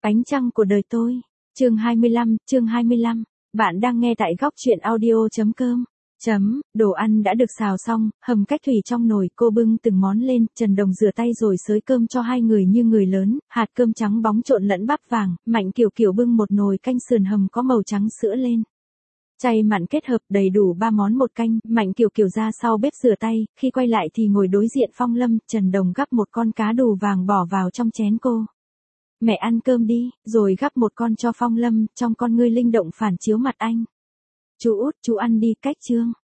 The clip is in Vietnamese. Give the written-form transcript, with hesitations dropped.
Ánh trăng của đời tôi. Chương 25. Bạn đang nghe tại góc truyện audio.com. Đồ ăn đã được xào xong, hầm cách thủy trong nồi, cô bưng từng món lên, Trần Đồng rửa tay rồi xới cơm cho hai người như người lớn, hạt cơm trắng bóng trộn lẫn bắp vàng, Mạnh Kiều Kiều bưng một nồi canh sườn hầm có màu trắng sữa lên. Chay mặn kết hợp đầy đủ 3 món một canh, Mạnh Kiều Kiều ra sau bếp rửa tay, khi quay lại thì ngồi đối diện Phong Lâm, Trần Đồng gắp một con cá đù vàng bỏ vào trong chén cô. Mẹ ăn cơm đi, rồi gắp một con cho Phong Lâm, trong con ngươi linh động phản chiếu mặt anh. Chú út, chú ăn đi, cách Trương.